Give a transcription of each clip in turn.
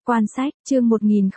Quan sách, chương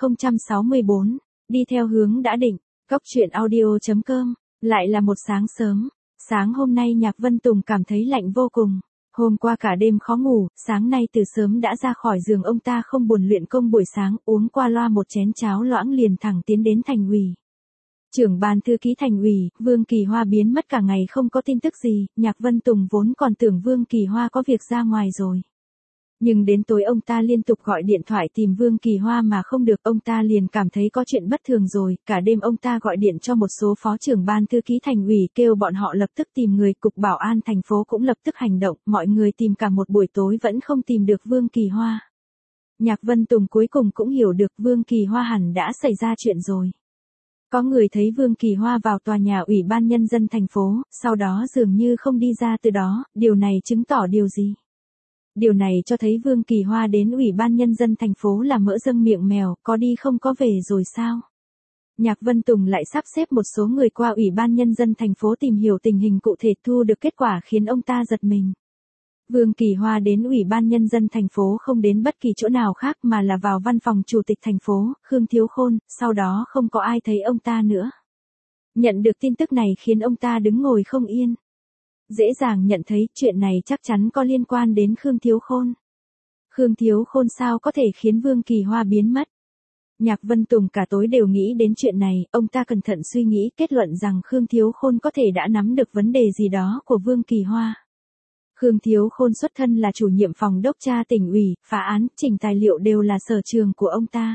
1064, đi theo hướng đã định, Cốc truyện audio.com, lại là một sáng sớm. Sáng hôm nay Nhạc Vân Tùng cảm thấy lạnh vô cùng. Hôm qua cả đêm khó ngủ, sáng nay từ sớm đã ra khỏi giường ông ta không buồn luyện công buổi sáng, uống qua loa một chén cháo loãng liền thẳng tiến đến thành ủy. Trưởng ban thư ký thành ủy, Vương Kỳ Hoa biến mất cả ngày không có tin tức gì, Nhạc Vân Tùng vốn còn tưởng Vương Kỳ Hoa có việc ra ngoài rồi. Nhưng đến tối ông ta liên tục gọi điện thoại tìm Vương Kỳ Hoa mà không được, ông ta liền cảm thấy có chuyện bất thường rồi, cả đêm ông ta gọi điện cho một số phó trưởng ban thư ký thành ủy kêu bọn họ lập tức tìm người, cục bảo an thành phố cũng lập tức hành động, mọi người tìm cả một buổi tối vẫn không tìm được Vương Kỳ Hoa. Nhạc Vân Tùng cuối cùng cũng hiểu được Vương Kỳ Hoa hẳn đã xảy ra chuyện rồi. Có người thấy Vương Kỳ Hoa vào tòa nhà Ủy ban Nhân dân thành phố, sau đó dường như không đi ra từ đó, điều này chứng tỏ điều gì? Điều này cho thấy Vương Kỳ Hoa đến Ủy ban Nhân dân thành phố là mỡ dâng miệng mèo, có đi không có về rồi sao? Nhạc Vân Tùng lại sắp xếp một số người qua Ủy ban Nhân dân thành phố tìm hiểu tình hình cụ thể, thu được kết quả khiến ông ta giật mình. Vương Kỳ Hoa đến Ủy ban Nhân dân thành phố không đến bất kỳ chỗ nào khác mà là vào văn phòng Chủ tịch thành phố, Khương Thiếu Khôn, sau đó không có ai thấy ông ta nữa. Nhận được tin tức này khiến ông ta đứng ngồi không yên. Dễ dàng nhận thấy chuyện này chắc chắn có liên quan đến Khương Thiếu Khôn. Khương Thiếu Khôn sao có thể khiến Vương Kỳ Hoa biến mất? Nhạc Vân Tùng cả tối đều nghĩ đến chuyện này, ông ta cẩn thận suy nghĩ kết luận rằng Khương Thiếu Khôn có thể đã nắm được vấn đề gì đó của Vương Kỳ Hoa. Khương Thiếu Khôn xuất thân là chủ nhiệm phòng đốc tra tỉnh ủy, phá án, chỉnh tài liệu đều là sở trường của ông ta.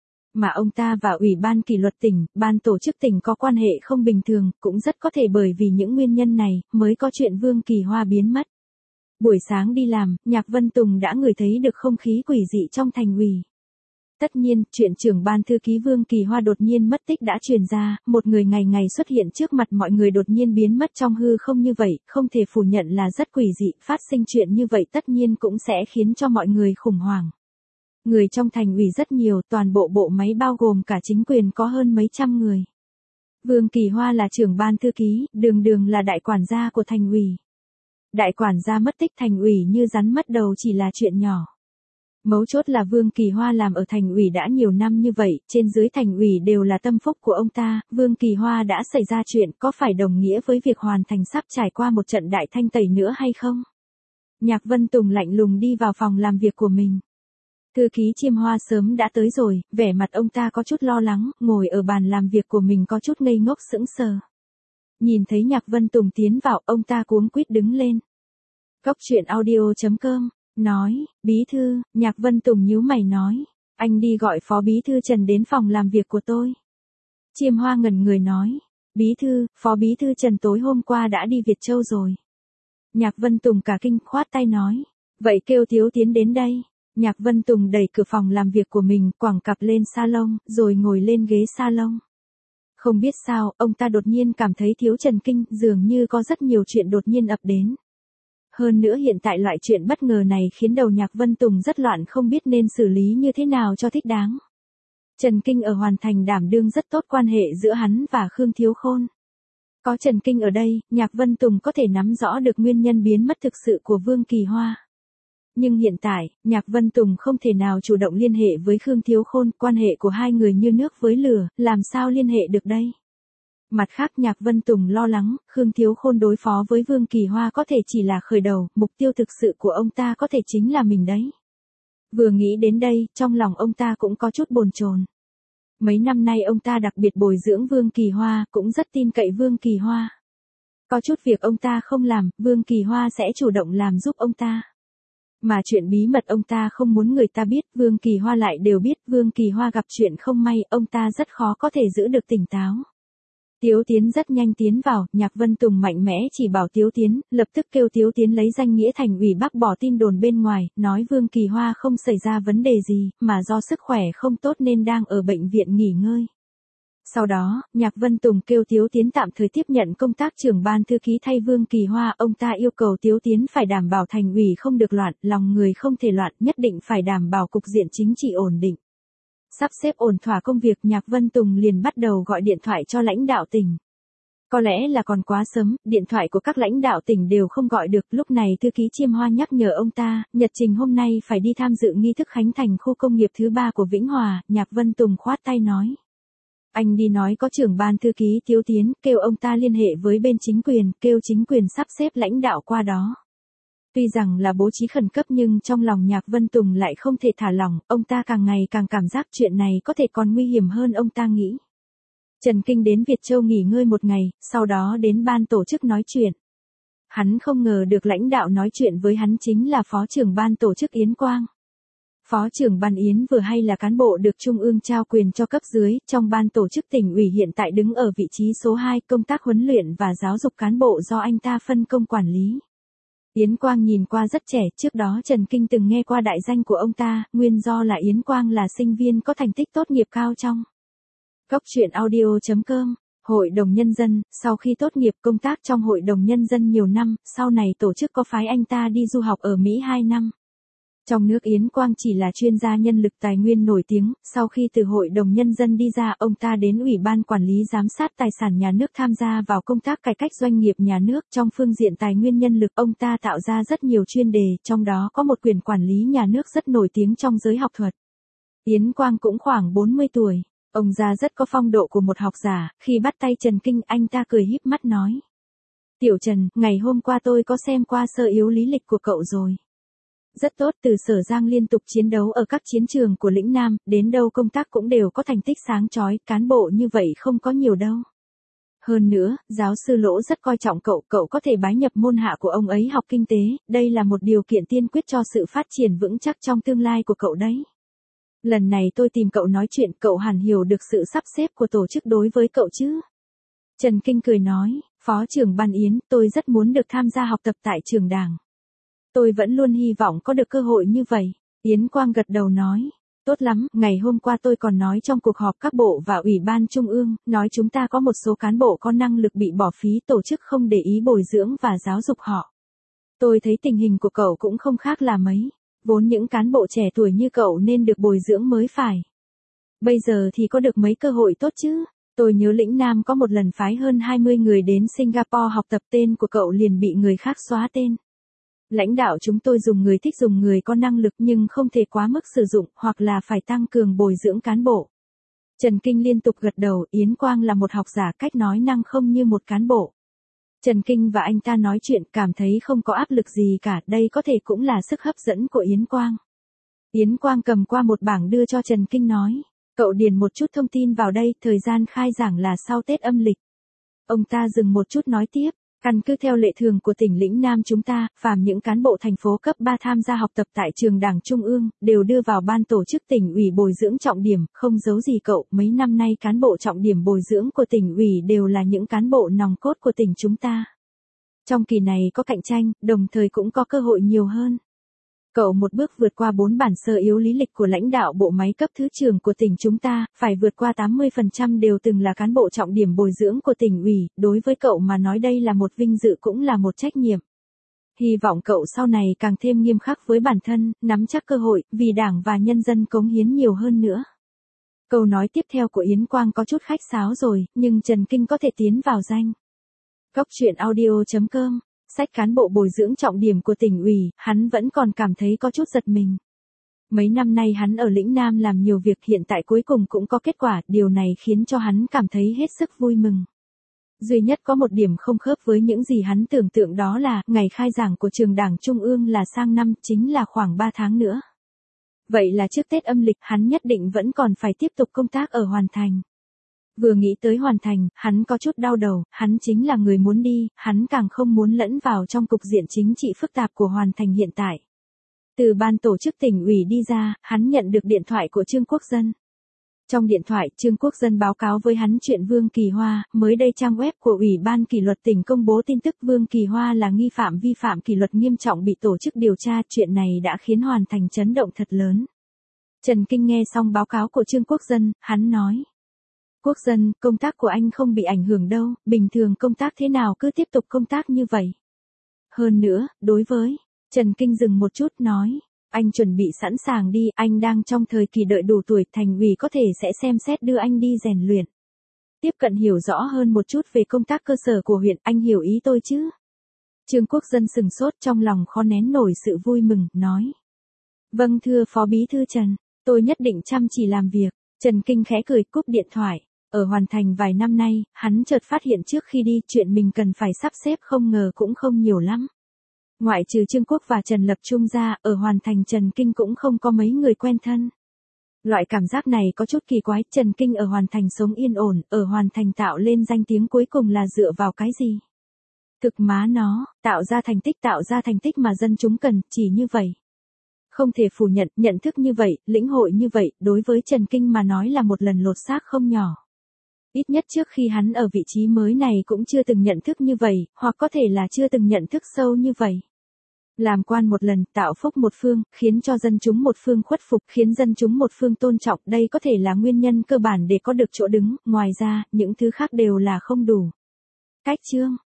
Mà ông ta và Ủy ban kỷ luật tỉnh, ban tổ chức tỉnh có quan hệ không bình thường, cũng rất có thể bởi vì những nguyên nhân này, mới có chuyện Vương Kỳ Hoa biến mất. Buổi sáng đi làm, Nhạc Vân Tùng đã ngửi thấy được không khí quỷ dị trong thành ủy. Tất nhiên, chuyện trưởng ban thư ký Vương Kỳ Hoa đột nhiên mất tích đã truyền ra, một người ngày ngày xuất hiện trước mặt mọi người đột nhiên biến mất trong hư không như vậy, không thể phủ nhận là rất quỷ dị, phát sinh chuyện như vậy tất nhiên cũng sẽ khiến cho mọi người khủng hoảng. Người trong thành ủy rất nhiều, toàn bộ bộ máy bao gồm cả chính quyền có hơn mấy trăm người. Vương Kỳ Hoa là trưởng ban thư ký, đường đường là đại quản gia của thành ủy. Đại quản gia mất tích thành ủy như rắn mất đầu chỉ là chuyện nhỏ. Mấu chốt là Vương Kỳ Hoa làm ở thành ủy đã nhiều năm như vậy, trên dưới thành ủy đều là tâm phúc của ông ta, Vương Kỳ Hoa đã xảy ra chuyện có phải đồng nghĩa với việc hoàn thành sắp trải qua một trận đại thanh tẩy nữa hay không? Nhạc Vân Tùng lạnh lùng đi vào phòng làm việc của mình. Thư ký Chiêm Hoa sớm đã tới rồi, vẻ mặt ông ta có chút lo lắng, ngồi ở bàn làm việc của mình có chút ngây ngốc sững sờ. Nhìn thấy Nhạc Vân Tùng tiến vào, ông ta cuống quýt đứng lên. Cốc truyện audio.com, nói, bí thư, Nhạc Vân Tùng nhíu mày nói, anh đi gọi phó bí thư Trần đến phòng làm việc của tôi. Chiêm Hoa ngẩn người nói, bí thư, phó bí thư Trần tối hôm qua đã đi Việt Châu rồi. Nhạc Vân Tùng cả kinh khoát tay nói, vậy kêu Thiếu Tiến đến đây. Nhạc Vân Tùng đẩy cửa phòng làm việc của mình, quẳng cặp lên salon, rồi ngồi lên ghế salon. Không biết sao, ông ta đột nhiên cảm thấy thiếu Trần kinh, dường như có rất nhiều chuyện đột nhiên ập đến. Hơn nữa hiện tại loại chuyện bất ngờ này khiến đầu Nhạc Vân Tùng rất loạn, không biết nên xử lý như thế nào cho thích đáng. Trần Kinh ở Hoàn Thành đảm đương rất tốt quan hệ giữa hắn và Khương Thiếu Khôn. Có Trần Kinh ở đây, Nhạc Vân Tùng có thể nắm rõ được nguyên nhân biến mất thực sự của Vương Kỳ Hoa. Nhưng hiện tại, Nhạc Vân Tùng không thể nào chủ động liên hệ với Khương Thiếu Khôn, quan hệ của hai người như nước với lửa, làm sao liên hệ được đây? Mặt khác Nhạc Vân Tùng lo lắng, Khương Thiếu Khôn đối phó với Vương Kỳ Hoa có thể chỉ là khởi đầu, mục tiêu thực sự của ông ta có thể chính là mình đấy. Vừa nghĩ đến đây, trong lòng ông ta cũng có chút bồn chồn. Mấy năm nay ông ta đặc biệt bồi dưỡng Vương Kỳ Hoa, cũng rất tin cậy Vương Kỳ Hoa. Có chút việc ông ta không làm, Vương Kỳ Hoa sẽ chủ động làm giúp ông ta. Mà chuyện bí mật ông ta không muốn người ta biết, Vương Kỳ Hoa lại đều biết, Vương Kỳ Hoa gặp chuyện không may, ông ta rất khó có thể giữ được tỉnh táo. Tiếu Tiến rất nhanh tiến vào, Nhạc Vân Tùng mạnh mẽ chỉ bảo Tiếu Tiến, lập tức kêu Tiếu Tiến lấy danh nghĩa thành ủy bác bỏ tin đồn bên ngoài, nói Vương Kỳ Hoa không xảy ra vấn đề gì, mà do sức khỏe không tốt nên đang ở bệnh viện nghỉ ngơi. Sau đó, Nhạc Vân Tùng kêu Tiếu Tiến tạm thời tiếp nhận công tác trưởng ban thư ký thay Vương Kỳ Hoa, ông ta yêu cầu Tiếu Tiến phải đảm bảo thành ủy không được loạn, lòng người không thể loạn, nhất định phải đảm bảo cục diện chính trị ổn định. Sắp xếp ổn thỏa công việc, Nhạc Vân Tùng liền bắt đầu gọi điện thoại cho lãnh đạo tỉnh. Có lẽ là còn quá sớm, điện thoại của các lãnh đạo tỉnh đều không gọi được, lúc này thư ký Chiêm Hoa nhắc nhở ông ta, nhật trình hôm nay phải đi tham dự nghi thức khánh thành khu công nghiệp thứ 3 của Vĩnh Hòa, Nhạc Vân Tùng khoát tay nói. Anh đi nói có trưởng ban thư ký Tiếu Tiến, kêu ông ta liên hệ với bên chính quyền, kêu chính quyền sắp xếp lãnh đạo qua đó. Tuy rằng là bố trí khẩn cấp nhưng trong lòng Nhạc Vân Tùng lại không thể thả lỏng, ông ta càng ngày càng cảm giác chuyện này có thể còn nguy hiểm hơn ông ta nghĩ. Trần Kinh đến Việt Châu nghỉ ngơi một ngày, sau đó đến ban tổ chức nói chuyện. Hắn không ngờ được lãnh đạo nói chuyện với hắn chính là phó trưởng ban tổ chức Yến Quang. Phó trưởng ban Yến vừa hay là cán bộ được Trung ương trao quyền cho cấp dưới, trong ban tổ chức tỉnh ủy hiện tại đứng ở vị trí số 2, công tác huấn luyện và giáo dục cán bộ do anh ta phân công quản lý. Yến Quang nhìn qua rất trẻ, trước đó Trần Kinh từng nghe qua đại danh của ông ta, nguyên do là Yến Quang là sinh viên có thành tích tốt nghiệp cao trong. Cốc truyện audio.com, Hội đồng Nhân dân, sau khi tốt nghiệp công tác trong Hội đồng Nhân dân nhiều năm, sau này tổ chức có phái anh ta đi du học ở Mỹ 2 năm. Trong nước Yến Quang chỉ là chuyên gia nhân lực tài nguyên nổi tiếng, sau khi từ Hội đồng Nhân dân đi ra ông ta đến Ủy ban Quản lý Giám sát Tài sản Nhà nước tham gia vào công tác cải cách doanh nghiệp nhà nước. Trong phương diện tài nguyên nhân lực ông ta tạo ra rất nhiều chuyên đề, trong đó có một quyền quản lý nhà nước rất nổi tiếng trong giới học thuật. Yến Quang cũng khoảng 40 tuổi, ông già rất có phong độ của một học giả, khi bắt tay Trần Kinh anh ta cười híp mắt nói. Tiểu Trần, ngày hôm qua tôi có xem qua sơ yếu lý lịch của cậu rồi. Rất tốt, từ Sở Giang liên tục chiến đấu ở các chiến trường của lĩnh Nam, đến đâu công tác cũng đều có thành tích sáng chói, cán bộ như vậy không có nhiều đâu. Hơn nữa, giáo sư Lỗ rất coi trọng cậu, cậu có thể bái nhập môn hạ của ông ấy học kinh tế, đây là một điều kiện tiên quyết cho sự phát triển vững chắc trong tương lai của cậu đấy. Lần này tôi tìm cậu nói chuyện, cậu hẳn hiểu được sự sắp xếp của tổ chức đối với cậu chứ. Trần Kinh cười nói, Phó trưởng ban Yến, tôi rất muốn được tham gia học tập tại trường đảng. Tôi vẫn luôn hy vọng có được cơ hội như vậy. Yến Quang gật đầu nói, tốt lắm, ngày hôm qua tôi còn nói trong cuộc họp các bộ và Ủy ban Trung ương, nói chúng ta có một số cán bộ có năng lực bị bỏ phí, tổ chức không để ý bồi dưỡng và giáo dục họ. Tôi thấy tình hình của cậu cũng không khác là mấy, vốn những cán bộ trẻ tuổi như cậu nên được bồi dưỡng mới phải. Bây giờ thì có được mấy cơ hội tốt chứ, tôi nhớ lĩnh Nam có một lần phái hơn 20 người đến Singapore học tập, tên của cậu liền bị người khác xóa tên. Lãnh đạo chúng tôi dùng người thích dùng người có năng lực nhưng không thể quá mức sử dụng, hoặc là phải tăng cường bồi dưỡng cán bộ. Trần Kinh liên tục gật đầu, Yến Quang là một học giả, cách nói năng không như một cán bộ. Trần Kinh và anh ta nói chuyện cảm thấy không có áp lực gì cả, đây có thể cũng là sức hấp dẫn của Yến Quang. Yến Quang cầm qua một bảng đưa cho Trần Kinh nói, cậu điền một chút thông tin vào đây, thời gian khai giảng là sau Tết âm lịch. Ông ta dừng một chút nói tiếp. Căn cứ theo lệ thường của tỉnh lĩnh Nam chúng ta, phàm những cán bộ thành phố cấp 3 tham gia học tập tại trường Đảng Trung ương, đều đưa vào ban tổ chức tỉnh ủy bồi dưỡng trọng điểm, không giấu gì cậu, mấy năm nay cán bộ trọng điểm bồi dưỡng của tỉnh ủy đều là những cán bộ nòng cốt của tỉnh chúng ta. Trong kỳ này có cạnh tranh, đồng thời cũng có cơ hội nhiều hơn. Cậu một bước vượt qua 4 bản sơ yếu lý lịch của lãnh đạo bộ máy cấp thứ trưởng của tỉnh chúng ta, phải vượt qua 80% đều từng là cán bộ trọng điểm bồi dưỡng của tỉnh ủy, đối với cậu mà nói đây là một vinh dự cũng là một trách nhiệm. Hy vọng cậu sau này càng thêm nghiêm khắc với bản thân, nắm chắc cơ hội, vì Đảng và nhân dân cống hiến nhiều hơn nữa. Câu nói tiếp theo của Yến Quang có chút khách sáo rồi, nhưng Trần Kinh có thể tiến vào danh. Cốc truyện audio.com, sách cán bộ bồi dưỡng trọng điểm của tỉnh ủy, hắn vẫn còn cảm thấy có chút giật mình. Mấy năm nay hắn ở lĩnh Nam làm nhiều việc, hiện tại cuối cùng cũng có kết quả, điều này khiến cho hắn cảm thấy hết sức vui mừng. Duy nhất có một điểm không khớp với những gì hắn tưởng tượng, đó là, ngày khai giảng của trường Đảng Trung ương là sang năm, chính là khoảng 3 tháng nữa. Vậy là trước Tết âm lịch, hắn nhất định vẫn còn phải tiếp tục công tác ở Hoàn Thành. Vừa nghĩ tới Hoàn Thành, hắn có chút đau đầu, hắn chính là người muốn đi, hắn càng không muốn lẫn vào trong cục diện chính trị phức tạp của Hoàn Thành hiện tại. Từ ban tổ chức tỉnh ủy đi ra, hắn nhận được điện thoại của Trương Quốc Dân. Trong điện thoại, Trương Quốc Dân báo cáo với hắn chuyện Vương Kỳ Hoa, mới đây trang web của Ủy ban Kỷ luật tỉnh công bố tin tức Vương Kỳ Hoa là nghi phạm vi phạm kỷ luật nghiêm trọng bị tổ chức điều tra, chuyện này đã khiến Hoàn Thành chấn động thật lớn. Trần Kinh nghe xong báo cáo của Trương Quốc Dân, hắn nói. Quốc Dân, công tác của anh không bị ảnh hưởng đâu, bình thường công tác thế nào cứ tiếp tục công tác như vậy. Hơn nữa, đối với, Trần Kinh dừng một chút nói, anh chuẩn bị sẵn sàng đi, anh đang trong thời kỳ đợi đủ tuổi, thành ủy có thể sẽ xem xét đưa anh đi rèn luyện. tiếp cận hiểu rõ hơn một chút về công tác cơ sở của huyện, anh hiểu ý tôi chứ? Trương Quốc Dân sừng sốt, trong lòng khó nén nổi sự vui mừng, nói. Vâng thưa Phó Bí thư Trần, tôi nhất định chăm chỉ làm việc. Trần Kinh khẽ cười cúp điện thoại. Ở Hoàn Thành vài năm nay, hắn chợt phát hiện trước khi đi chuyện mình cần phải sắp xếp không ngờ cũng không nhiều lắm. Ngoại trừ Trương Quốc và Trần Lập Trung ra, ở Hoàn Thành Trần Kinh cũng không có mấy người quen thân. Loại cảm giác này có chút kỳ quái, Trần Kinh ở Hoàn Thành sống yên ổn, ở Hoàn Thành tạo lên danh tiếng cuối cùng là dựa vào cái gì? Thực má nó, tạo ra thành tích mà dân chúng cần, chỉ như vậy. Không thể phủ nhận, nhận thức như vậy, lĩnh hội như vậy, đối với Trần Kinh mà nói là một lần lột xác không nhỏ. Ít nhất trước khi hắn ở vị trí mới này cũng chưa từng nhận thức như vậy, hoặc có thể là chưa từng nhận thức sâu như vậy. Làm quan một lần, tạo phúc một phương, khiến cho dân chúng một phương khuất phục, khiến dân chúng một phương tôn trọng, đây có thể là nguyên nhân cơ bản để có được chỗ đứng, ngoài ra, những thứ khác đều là không đủ. Cách chương